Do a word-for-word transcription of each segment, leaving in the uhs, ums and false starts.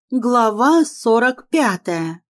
Глава сорок пятая.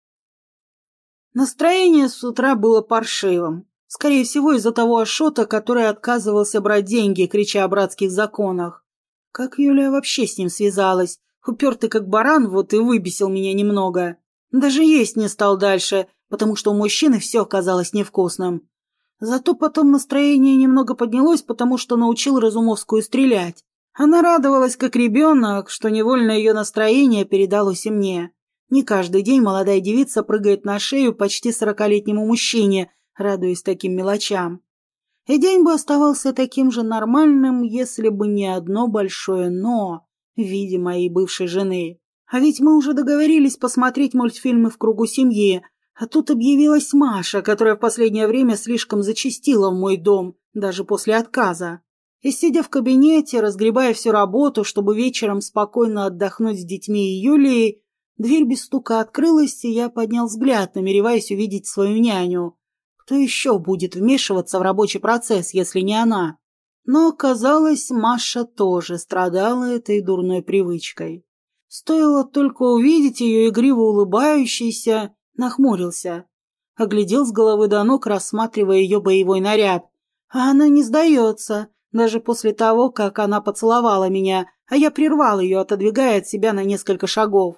Настроение с утра было паршивым. Скорее всего, из-за того Ашота, который отказывался брать деньги, крича о братских законах. Как Юлия вообще с ним связалась? Упертый как баран, вот и выбесил меня немного. Даже есть не стал дальше, потому что у мужчины все оказалось невкусным. Зато потом настроение немного поднялось, потому что научил Разумовскую стрелять. Она радовалась, как ребенок, что невольно ее настроение передалось и мне. Не каждый день молодая девица прыгает на шею почти сорокалетнему мужчине, радуясь таким мелочам. И день бы оставался таким же нормальным, если бы не одно большое «но» в виде моей бывшей жены. А ведь мы уже договорились посмотреть мультфильмы в кругу семьи, а тут объявилась Маша, которая в последнее время слишком зачастила в мой дом, даже после отказа. И, сидя в кабинете, разгребая всю работу, чтобы вечером спокойно отдохнуть с детьми и Юлией, дверь без стука открылась, и я поднял взгляд, намереваясь увидеть свою няню. Кто еще будет вмешиваться в рабочий процесс, если не она? Но, оказалось, Маша тоже страдала этой дурной привычкой. Стоило только увидеть ее игриво улыбающейся, нахмурился. Оглядел с головы до ног, рассматривая ее боевой наряд. А она не сдается. Даже после того, как она поцеловала меня, а я прервал ее, отодвигая от себя на несколько шагов.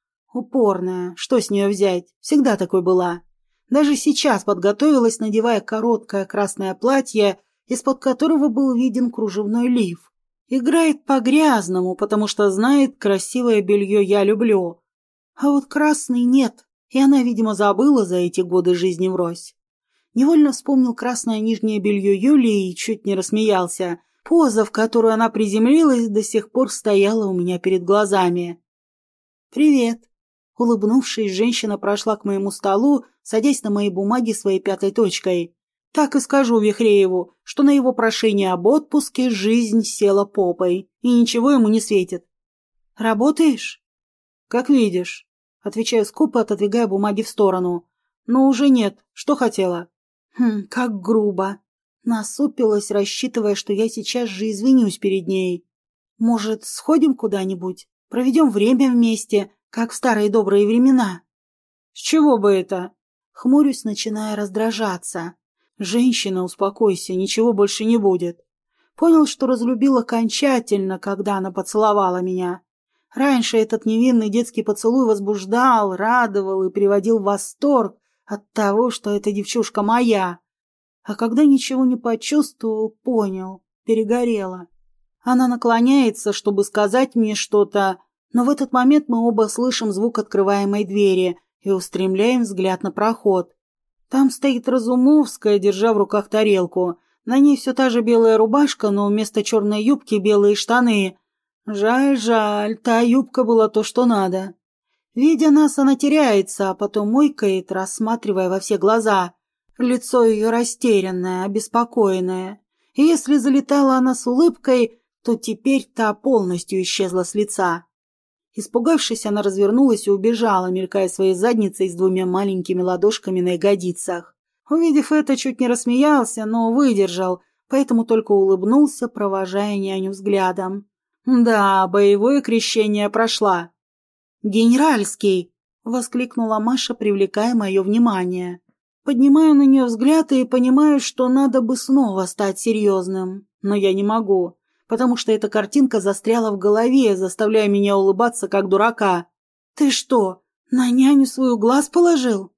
Упорная, что с нее взять? Всегда такой была. Даже сейчас подготовилась, надевая короткое красное платье, из-под которого был виден кружевной лиф. Играет по-грязному, потому что знает, красивое белье я люблю. А вот красный нет, и она, видимо, забыла за эти годы жизни врозь. Невольно вспомнил красное нижнее белье Юлии и чуть не рассмеялся. Поза, в которую она приземлилась, до сих пор стояла у меня перед глазами. «Привет!» Улыбнувшись, женщина прошла к моему столу, садясь на моей бумаге своей пятой точкой. Так и скажу Вихрееву, что на его прошение об отпуске жизнь села попой, и ничего ему не светит. «Работаешь?» «Как видишь», — отвечаю скупо, отодвигая бумаги в сторону. «Но уже нет. Что хотела?» Хм, как грубо. Насупилась, рассчитывая, что я сейчас же извинюсь перед ней. Может, сходим куда-нибудь? Проведем время вместе, как в старые добрые времена? С чего бы это? Хмурюсь, начиная раздражаться. Женщина, успокойся, ничего больше не будет. Понял, что разлюбил окончательно, когда она поцеловала меня. Раньше этот невинный детский поцелуй возбуждал, радовал и приводил в восторг от того, что эта девчушка моя. А когда ничего не почувствовал, понял, перегорела. Она наклоняется, чтобы сказать мне что-то, но в этот момент мы оба слышим звук открываемой двери и устремляем взгляд на проход. Там стоит Разумовская, держа в руках тарелку. На ней все та же белая рубашка, но вместо черной юбки белые штаны. Жаль, жаль, та юбка была то, что надо. Видя нас, она теряется, а потом мойкает, рассматривая во все глаза. Лицо ее растерянное, обеспокоенное. И если залетала она с улыбкой, то теперь та полностью исчезла с лица. Испугавшись, она развернулась и убежала, мелькая своей задницей с двумя маленькими ладошками на ягодицах. Увидев это, чуть не рассмеялся, но выдержал, поэтому только улыбнулся, провожая няню взглядом. Да, боевое крещение прошла. «Генеральский!» — воскликнула Маша, привлекая мое внимание. Поднимаю на нее взгляд и понимаю, что надо бы снова стать серьезным. Но я не могу, потому что эта картинка застряла в голове, заставляя меня улыбаться, как дурака. «Ты что, на няню свою глаз положил?»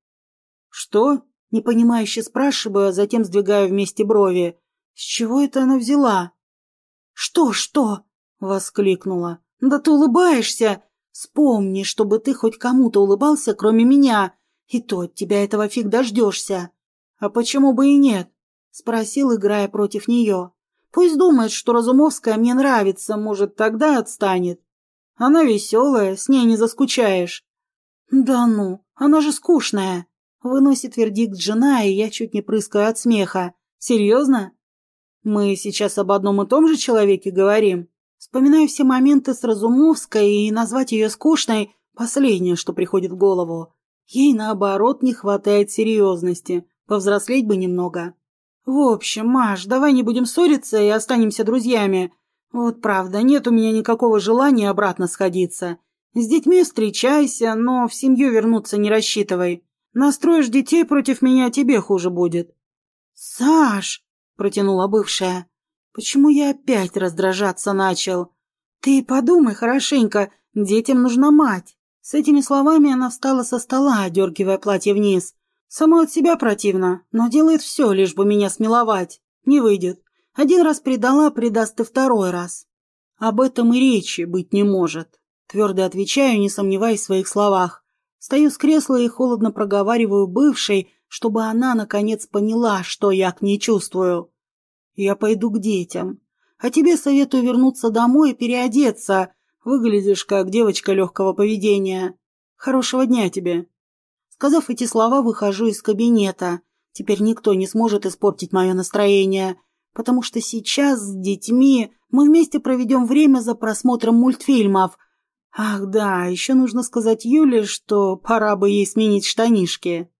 «Что?» — непонимающе спрашиваю, а затем сдвигаю вместе брови. «С чего это она взяла?» «Что, что?» — воскликнула. «Да ты улыбаешься! Вспомни, чтобы ты хоть кому-то улыбался, кроме меня, и то от тебя этого фиг дождешься». «А почему бы и нет?» — спросил, играя против нее. «Пусть думает, что Разумовская мне нравится, может, тогда отстанет. Она веселая, с ней не заскучаешь». «Да ну, она же скучная», — выносит вердикт жена, и я чуть не прыскаю от смеха. «Серьезно? Мы сейчас об одном и том же человеке говорим?» Вспоминаю все моменты с Разумовской, и назвать ее скучной – последнее, что приходит в голову. Ей, наоборот, не хватает серьезности, повзрослеть бы немного. В общем, Маш, давай не будем ссориться и останемся друзьями. Вот правда, нет у меня никакого желания обратно сходиться. С детьми встречайся, но в семью вернуться не рассчитывай. Настроишь детей против меня, тебе хуже будет». «Саш!» — протянула бывшая. «Почему я опять раздражаться начал? Ты подумай хорошенько, детям нужна мать». С этими словами она встала со стола, одергивая платье вниз. Самой от себя противно, но делает все, лишь бы меня смиловать. Не выйдет. Один раз предала, предаст и второй раз. Об этом и речи быть не может. Твердо отвечаю, не сомневаясь в своих словах. Встаю с кресла и холодно проговариваю бывшей, чтобы она, наконец, поняла, что я к ней чувствую. Я пойду к детям. А тебе советую вернуться домой и переодеться. Выглядишь как девочка легкого поведения. Хорошего дня тебе». Сказав эти слова, выхожу из кабинета. Теперь никто не сможет испортить мое настроение, потому что сейчас с детьми мы вместе проведем время за просмотром мультфильмов. Ах да, еще нужно сказать Юле, что пора бы ей сменить штанишки.